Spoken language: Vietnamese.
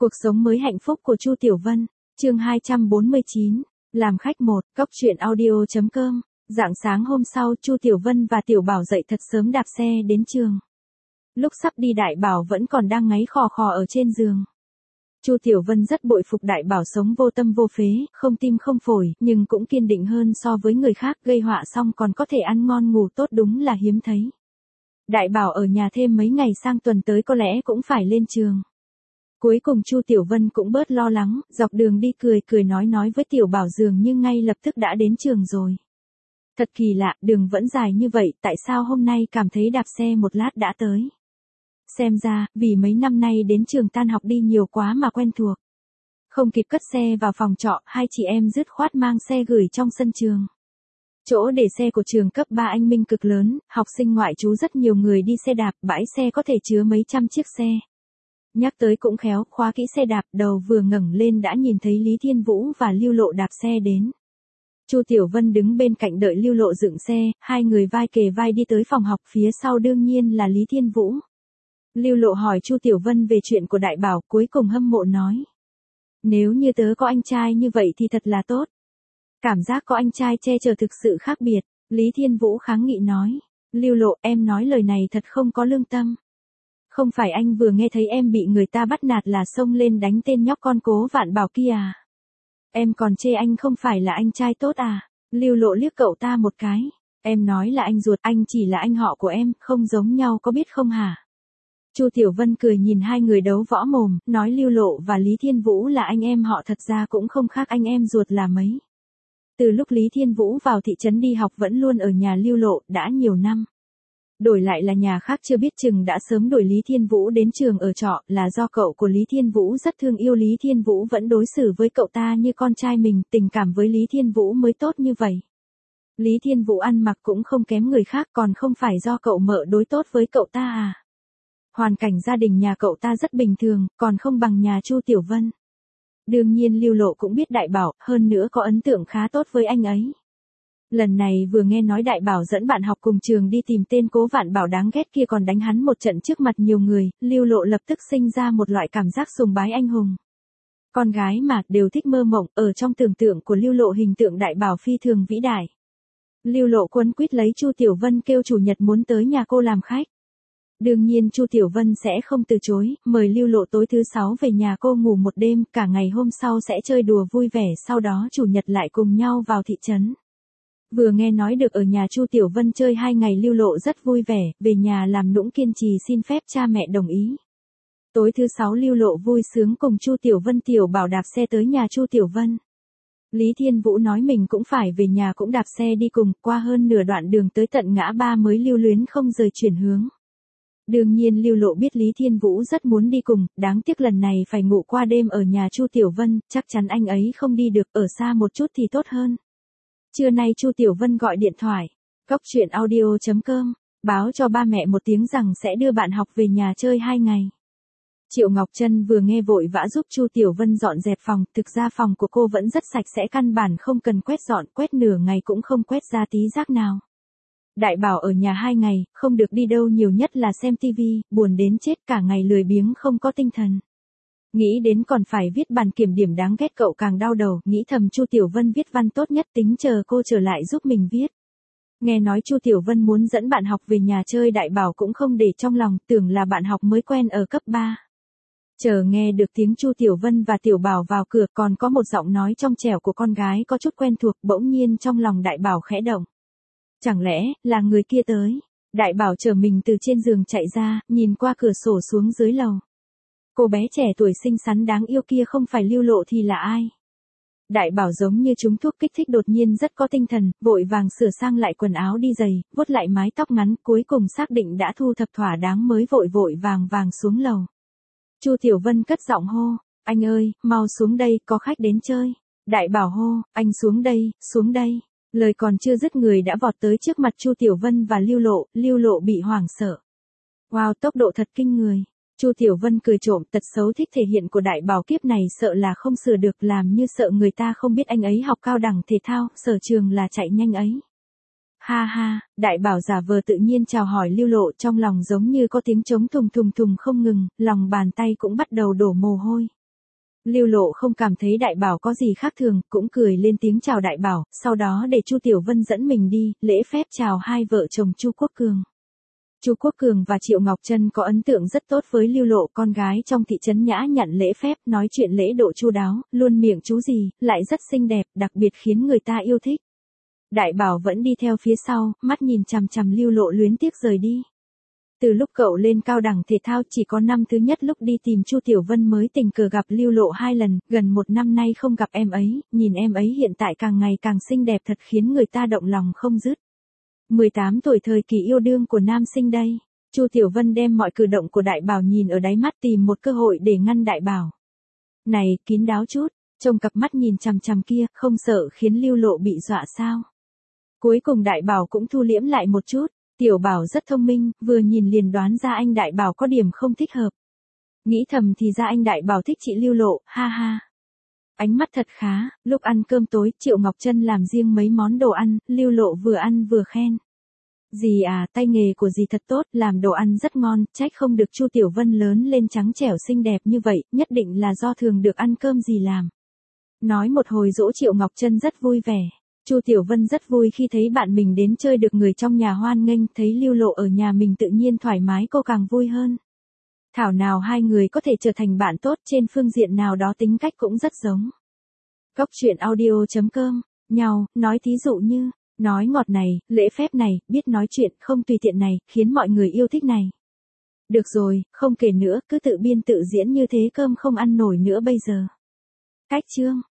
Cuộc sống mới hạnh phúc của Chu Tiểu Vân, chương 249, làm khách 1, coctruyện.audio.com. Rạng sáng hôm sau, Chu Tiểu Vân và Tiểu Bảo dậy thật sớm đạp xe đến trường. Lúc sắp đi Đại Bảo vẫn còn đang ngáy khò khò ở trên giường. Chu Tiểu Vân rất bội phục Đại Bảo sống vô tâm vô phế, không tim không phổi, nhưng cũng kiên định hơn so với người khác, gây họa xong còn có thể ăn ngon ngủ tốt đúng là hiếm thấy. Đại Bảo ở nhà thêm mấy ngày sang tuần tới có lẽ cũng phải lên trường. Cuối cùng Chu Tiểu Vân cũng bớt lo lắng, dọc đường đi cười nói với Tiểu Bảo dường như ngay lập tức đã đến trường rồi. Thật kỳ lạ, đường vẫn dài như vậy, tại sao hôm nay cảm thấy đạp xe một lát đã tới. Xem ra, vì mấy năm nay đến trường tan học đi nhiều quá mà quen thuộc. Không kịp cất xe vào phòng trọ, hai chị em dứt khoát mang xe gửi trong sân trường. Chỗ để xe của trường cấp 3 Anh Minh cực lớn, học sinh ngoại trú rất nhiều người đi xe đạp, bãi xe có thể chứa mấy trăm chiếc xe. Nhắc tới cũng khéo, khóa kỹ xe đạp, đầu vừa ngẩng lên đã nhìn thấy Lý Thiên Vũ và Lưu Lộ đạp xe đến. Chu Tiểu Vân đứng bên cạnh đợi Lưu Lộ dựng xe, hai người vai kề vai đi tới phòng học, phía sau đương nhiên là Lý Thiên Vũ. Lưu Lộ hỏi Chu Tiểu Vân về chuyện của Đại Bảo, cuối cùng hâm mộ nói: nếu như tớ có anh trai như vậy thì thật là tốt. Cảm giác có anh trai che chở thực sự khác biệt. Lý Thiên Vũ kháng nghị nói: Lưu Lộ, em nói lời này thật không có lương tâm. Không phải anh vừa nghe thấy em bị người ta bắt nạt là xông lên đánh tên nhóc con Cố Vạn Bảo kia à? Em còn chê anh không phải là anh trai tốt à? Lưu Lộ liếc cậu ta một cái. Em nói là anh ruột, anh chỉ là anh họ của em, không giống nhau có biết không hả? Chu Tiểu Vân cười nhìn hai người đấu võ mồm, nói Lưu Lộ và Lý Thiên Vũ là anh em họ thật ra cũng không khác anh em ruột là mấy. Từ lúc Lý Thiên Vũ vào thị trấn đi học vẫn luôn ở nhà Lưu Lộ, đã nhiều năm. Đổi lại là nhà khác chưa biết chừng đã sớm đuổi Lý Thiên Vũ đến trường ở trọ, là do cậu của Lý Thiên Vũ rất thương yêu Lý Thiên Vũ vẫn đối xử với cậu ta như con trai mình, tình cảm với Lý Thiên Vũ mới tốt như vậy. Lý Thiên Vũ ăn mặc cũng không kém người khác, còn không phải do cậu mợ đối tốt với cậu ta à? Hoàn cảnh gia đình nhà cậu ta rất bình thường, còn không bằng nhà Chu Tiểu Vân. Đương nhiên Lưu Lộ cũng biết Đại Bảo, hơn nữa có ấn tượng khá tốt với anh ấy. Lần này vừa nghe nói Đại Bảo dẫn bạn học cùng trường đi tìm tên Cố Vạn Bảo đáng ghét kia còn đánh hắn một trận trước mặt nhiều người, Lưu Lộ lập tức sinh ra một loại cảm giác sùng bái anh hùng. Con gái mà, đều thích mơ mộng, ở trong tưởng tượng của Lưu Lộ hình tượng Đại Bảo phi thường vĩ đại. Lưu Lộ quấn quýt lấy Chu Tiểu Vân kêu chủ nhật muốn tới nhà cô làm khách. Đương nhiên Chu Tiểu Vân sẽ không từ chối, mời Lưu Lộ tối thứ 6 về nhà cô ngủ một đêm, cả ngày hôm sau sẽ chơi đùa vui vẻ, sau đó chủ nhật lại cùng nhau vào thị trấn. Vừa nghe nói được ở nhà Chu Tiểu Vân chơi 2 ngày Lưu Lộ rất vui vẻ, về nhà làm nũng kiên trì xin phép cha mẹ đồng ý. Tối thứ 6 Lưu Lộ vui sướng cùng Chu Tiểu Vân Tiểu Bảo đạp xe tới nhà Chu Tiểu Vân. Lý Thiên Vũ nói mình cũng phải về nhà cũng đạp xe đi cùng, qua hơn nửa đoạn đường tới tận ngã ba mới lưu luyến không rời chuyển hướng. Đương nhiên Lưu Lộ biết Lý Thiên Vũ rất muốn đi cùng, đáng tiếc lần này phải ngủ qua đêm ở nhà Chu Tiểu Vân, chắc chắn anh ấy không đi được, ở xa một chút thì tốt hơn. Trưa nay Chu Tiểu Vân gọi điện thoại, coctruyện.audio.com, báo cho ba mẹ một tiếng rằng sẽ đưa bạn học về nhà chơi 2 ngày. Triệu Ngọc Trân vừa nghe vội vã giúp Chu Tiểu Vân dọn dẹp phòng, thực ra phòng của cô vẫn rất sạch sẽ, căn bản không cần quét dọn, quét nửa ngày cũng không quét ra tí rác nào. Đại Bảo ở nhà 2 ngày, không được đi đâu, nhiều nhất là xem tivi, buồn đến chết, cả ngày lười biếng không có tinh thần. Nghĩ đến còn phải viết bản kiểm điểm đáng ghét cậu càng đau đầu, nghĩ thầm Chu Tiểu Vân viết văn tốt nhất, tính chờ cô trở lại giúp mình viết. Nghe nói Chu Tiểu Vân muốn dẫn bạn học về nhà chơi, Đại Bảo cũng không để trong lòng, tưởng là bạn học mới quen ở cấp 3. Chờ nghe được tiếng Chu Tiểu Vân và Tiểu Bảo vào cửa, còn có một giọng nói trong trẻo của con gái có chút quen thuộc, bỗng nhiên trong lòng Đại Bảo khẽ động. Chẳng lẽ là người kia tới? Đại Bảo trở mình từ trên giường chạy ra, nhìn qua cửa sổ xuống dưới lầu. Cô bé trẻ tuổi xinh xắn đáng yêu kia không phải Lưu Lộ thì là ai? Đại Bảo giống như trúng thuốc kích thích đột nhiên rất có tinh thần, vội vàng sửa sang lại quần áo đi giày, vuốt lại mái tóc ngắn, cuối cùng xác định đã thu thập thỏa đáng mới vội vàng xuống lầu. Chu Tiểu Vân cất giọng hô: anh ơi, mau xuống đây, có khách đến chơi. Đại Bảo hô: anh xuống đây, xuống đây. Lời còn chưa dứt người đã vọt tới trước mặt Chu Tiểu Vân và Lưu Lộ bị hoảng sợ. Wow, tốc độ thật kinh người. Chu Tiểu Vân cười trộm, tật xấu thích thể hiện của Đại Bảo kiếp này sợ là không sửa được, làm như sợ người ta không biết anh ấy học cao đẳng thể thao, sở trường là chạy nhanh ấy. Ha ha, Đại Bảo giả vờ tự nhiên chào hỏi Lưu Lộ, trong lòng giống như có tiếng trống thùng không ngừng, lòng bàn tay cũng bắt đầu đổ mồ hôi. Lưu Lộ không cảm thấy Đại Bảo có gì khác thường, cũng cười lên tiếng chào Đại Bảo, sau đó để Chu Tiểu Vân dẫn mình đi, lễ phép chào hai vợ chồng Chu Quốc Cường. Chu Quốc Cường và Triệu Ngọc Trân có ấn tượng rất tốt với Lưu Lộ, con gái trong thị trấn nhã nhặn lễ phép, nói chuyện lễ độ chu đáo, luôn miệng chú gì, lại rất xinh đẹp, đặc biệt khiến người ta yêu thích. Đại Bảo vẫn đi theo phía sau, mắt nhìn chằm chằm Lưu Lộ luyến tiếc rời đi. Từ lúc cậu lên cao đẳng thể thao chỉ có năm thứ nhất lúc đi tìm Chu Tiểu Vân mới tình cờ gặp Lưu Lộ 2 lần, gần 1 năm nay không gặp em ấy, nhìn em ấy hiện tại càng ngày càng xinh đẹp thật khiến người ta động lòng không dứt. 18 tuổi thời kỳ yêu đương của nam sinh đây. Chu Tiểu Vân đem mọi cử động của Đại Bảo nhìn ở đáy mắt tìm một cơ hội để ngăn Đại Bảo. Này, kín đáo chút, trông cặp mắt nhìn chằm chằm kia, không sợ khiến Lưu Lộ bị dọa sao? Cuối cùng Đại Bảo cũng thu liễm lại một chút. Tiểu Bảo rất thông minh, vừa nhìn liền đoán ra anh Đại Bảo có điểm không thích hợp. Nghĩ thầm thì ra anh Đại Bảo thích chị Lưu Lộ, ha ha. Ánh mắt thật khá, lúc ăn cơm tối, Triệu Ngọc Trân làm riêng mấy món đồ ăn, Lưu Lộ vừa ăn vừa khen. Dì à, tay nghề của dì thật tốt, làm đồ ăn rất ngon, trách không được Chu Tiểu Vân lớn lên trắng trẻo xinh đẹp như vậy, nhất định là do thường được ăn cơm dì làm. Nói một hồi dỗ Triệu Ngọc Trân rất vui vẻ. Chu Tiểu Vân rất vui khi thấy bạn mình đến chơi được người trong nhà hoan nghênh, thấy Lưu Lộ ở nhà mình tự nhiên thoải mái cô càng vui hơn. Thảo nào hai người có thể trở thành bạn tốt, trên phương diện nào đó tính cách cũng rất giống. Cóc truyện audio.com, nhau, nói thí dụ như, nói ngọt này, lễ phép này, biết nói chuyện, không tùy tiện này, khiến mọi người yêu thích này. Được rồi, không kể nữa, cứ tự biên tự diễn như thế cơm không ăn nổi nữa bây giờ. Cách chương